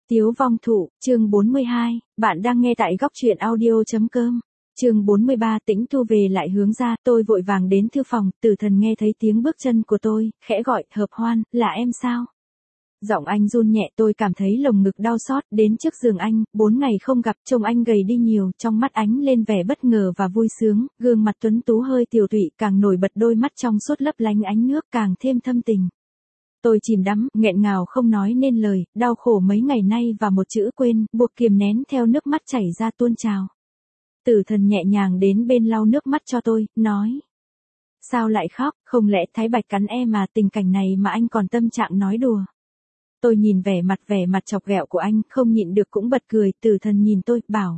Tiếu vong thụ, chương 42, bạn đang nghe tại góc truyện audio.com. Chương 43 Tĩnh thu về lại hướng ra, tôi vội vàng đến thư phòng, Tử Thần nghe thấy tiếng bước chân của tôi, khẽ gọi, Hợp Hoan, là em sao? Giọng anh run nhẹ, tôi cảm thấy lồng ngực đau xót, đến trước giường anh, 4 ngày không gặp, trông anh gầy đi nhiều, trong mắt ánh lên vẻ bất ngờ và vui sướng, gương mặt tuấn tú hơi tiều tụy, càng nổi bật đôi mắt trong suốt lấp lánh ánh nước, càng thêm thâm tình. Tôi chìm đắm, nghẹn ngào không nói nên lời, đau khổ mấy ngày nay và một chữ quên, buộc kiềm nén theo nước mắt chảy ra tuôn trào. Tử Thần nhẹ nhàng đến bên lau nước mắt cho tôi, nói. Sao lại khóc, không lẽ Thái Bạch cắn em mà, tình cảnh này mà anh còn tâm trạng nói đùa. Tôi nhìn vẻ mặt chọc ghẹo của anh, không nhịn được cũng bật cười, Tử Thần nhìn tôi, bảo.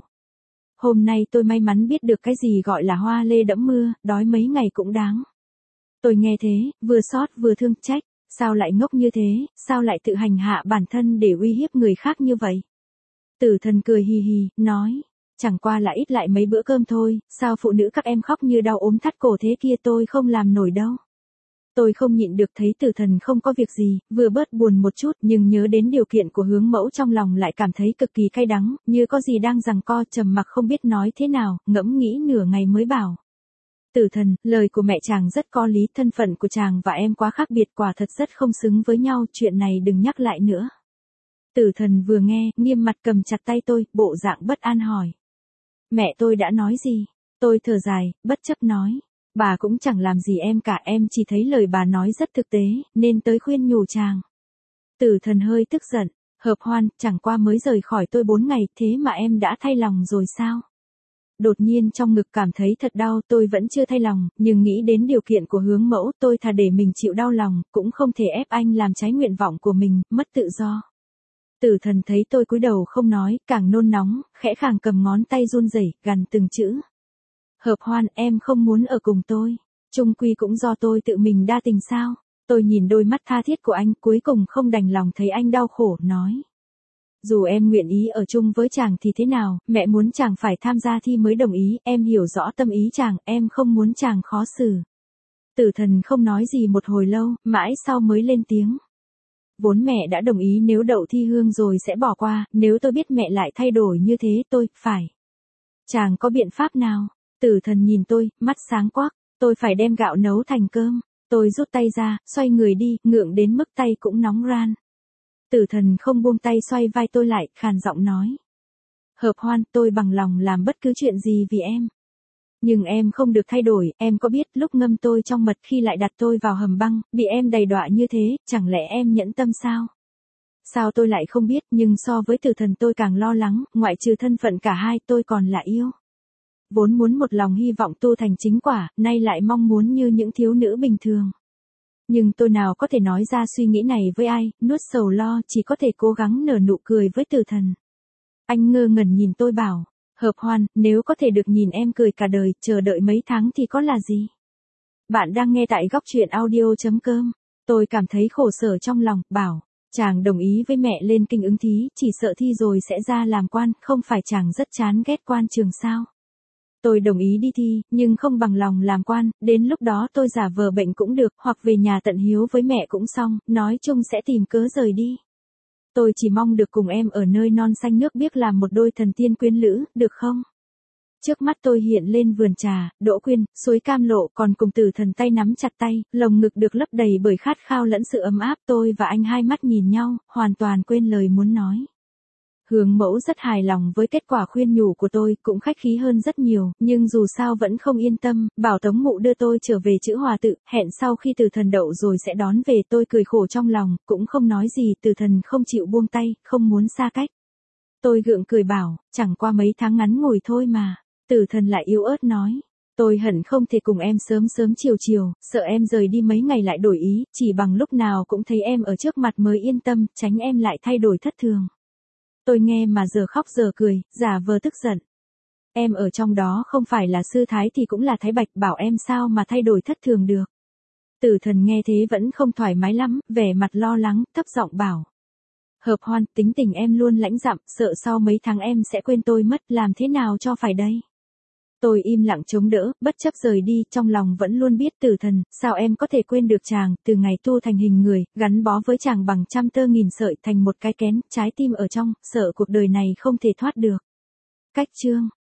Hôm nay tôi may mắn biết được cái gì gọi là hoa lê đẫm mưa, đói mấy ngày cũng đáng. Tôi nghe thế, vừa xót vừa thương trách. Sao lại ngốc như thế, sao lại tự hành hạ bản thân để uy hiếp người khác như vậy? Tử Thần cười hì hì, nói, chẳng qua là ít lại mấy bữa cơm thôi, sao phụ nữ các em khóc như đau ốm thắt cổ thế kia tôi không làm nổi đâu. Tôi không nhịn được thấy Tử Thần không có việc gì, vừa bớt buồn một chút nhưng nhớ đến điều kiện của Hướng Mẫu trong lòng lại cảm thấy cực kỳ cay đắng, như có gì đang giằng co trầm mặc không biết nói thế nào, ngẫm nghĩ nửa ngày mới bảo. Tử Thần, lời của mẹ chàng rất có lý, thân phận của chàng và em quá khác biệt, quả thật rất không xứng với nhau, chuyện này đừng nhắc lại nữa. Tử Thần vừa nghe, nghiêm mặt cầm chặt tay tôi, bộ dạng bất an hỏi. Mẹ tôi đã nói gì? Tôi thở dài, bất chấp nói. Bà cũng chẳng làm gì em cả, em chỉ thấy lời bà nói rất thực tế, nên tới khuyên nhủ chàng. Tử Thần hơi tức giận, Hợp Hoan, chẳng qua mới rời khỏi tôi 4 ngày, thế mà em đã thay lòng rồi sao? Đột nhiên trong ngực cảm thấy thật đau, tôi vẫn chưa thay lòng, nhưng nghĩ đến điều kiện của Hướng Mẫu, tôi thà để mình chịu đau lòng, cũng không thể ép anh làm trái nguyện vọng của mình, mất tự do. Tử Thần thấy tôi cúi đầu không nói, càng nôn nóng, khẽ khàng cầm ngón tay run rẩy, gằn từng chữ. Hợp Hoan, em không muốn ở cùng tôi, chung quy cũng do tôi tự mình đa tình sao? Tôi nhìn đôi mắt tha thiết của anh, cuối cùng không đành lòng thấy anh đau khổ, nói. Dù em nguyện ý ở chung với chàng thì thế nào, mẹ muốn chàng phải tham gia thi mới đồng ý, em hiểu rõ tâm ý chàng, em không muốn chàng khó xử. Tử Thần không nói gì một hồi lâu, mãi sau mới lên tiếng. Vốn mẹ đã đồng ý nếu đậu thi hương rồi sẽ bỏ qua, nếu tôi biết mẹ lại thay đổi như thế tôi, phải. Chàng có biện pháp nào? Tử Thần nhìn tôi, mắt sáng quắc, tôi phải đem gạo nấu thành cơm. Tôi rút tay ra, xoay người đi, ngượng đến mức tay cũng nóng ran. Tử Thần không buông tay xoay vai tôi lại, khàn giọng nói. Hợp Hoan, tôi bằng lòng làm bất cứ chuyện gì vì em. Nhưng em không được thay đổi, em có biết lúc ngâm tôi trong mật khi lại đặt tôi vào hầm băng, bị em đầy đọa như thế, chẳng lẽ em nhẫn tâm sao? Sao tôi lại không biết, nhưng so với Tử Thần tôi càng lo lắng, ngoại trừ thân phận cả hai tôi còn là yêu. Vốn muốn một lòng hy vọng tu thành chính quả, nay lại mong muốn như những thiếu nữ bình thường. Nhưng tôi nào có thể nói ra suy nghĩ này với ai, nuốt sầu lo, chỉ có thể cố gắng nở nụ cười với Tử Thần. Anh ngơ ngẩn nhìn tôi bảo, Hợp Hoan, nếu có thể được nhìn em cười cả đời, chờ đợi mấy tháng thì có là gì? Bạn đang nghe tại góc truyện audio.com. Tôi cảm thấy khổ sở trong lòng, bảo, chàng đồng ý với mẹ lên kinh ứng thí, chỉ sợ thi rồi sẽ ra làm quan, không phải chàng rất chán ghét quan trường sao? Tôi đồng ý đi thi, nhưng không bằng lòng làm quan, đến lúc đó tôi giả vờ bệnh cũng được, hoặc về nhà tận hiếu với mẹ cũng xong, nói chung sẽ tìm cớ rời đi. Tôi chỉ mong được cùng em ở nơi non xanh nước biếc làm một đôi thần tiên quyến lữ, được không? Trước mắt tôi hiện lên vườn trà, đỗ quyên, suối cam lộ, còn cùng Tử Thần tay nắm chặt tay, lồng ngực được lấp đầy bởi khát khao lẫn sự ấm áp, tôi và anh hai mắt nhìn nhau, hoàn toàn quên lời muốn nói. Hướng Mẫu rất hài lòng với kết quả khuyên nhủ của tôi, cũng khách khí hơn rất nhiều, nhưng dù sao vẫn không yên tâm, bảo Tống Mụ đưa tôi trở về chữ Hòa Tự, hẹn sau khi Tử Thần đậu rồi sẽ đón về. Tôi cười khổ trong lòng, cũng không nói gì, Tử Thần không chịu buông tay, không muốn xa cách. Tôi gượng cười bảo, chẳng qua mấy tháng ngắn ngủi thôi mà. Tử Thần lại yếu ớt nói, tôi hận không thể cùng em sớm sớm chiều chiều, sợ em rời đi mấy ngày lại đổi ý, chỉ bằng lúc nào cũng thấy em ở trước mặt mới yên tâm, tránh em lại thay đổi thất thường. Tôi nghe mà giờ khóc giờ cười, giả vờ tức giận. Em ở trong đó không phải là sư thái thì cũng là Thái Bạch, bảo em sao mà thay đổi thất thường được. Tử Thần nghe thế vẫn không thoải mái lắm, vẻ mặt lo lắng, thấp giọng bảo. Hợp Hoan, tính tình em luôn lãnh đạm, sợ sau mấy tháng em sẽ quên tôi mất, làm thế nào cho phải đây? Tôi im lặng chống đỡ, bất chấp rời đi, trong lòng vẫn luôn biết Tử Thần, sao em có thể quên được chàng, từ ngày tu thành hình người, gắn bó với chàng bằng trăm tơ nghìn sợi thành một cái kén, trái tim ở trong, sợ cuộc đời này không thể thoát được. Cách chương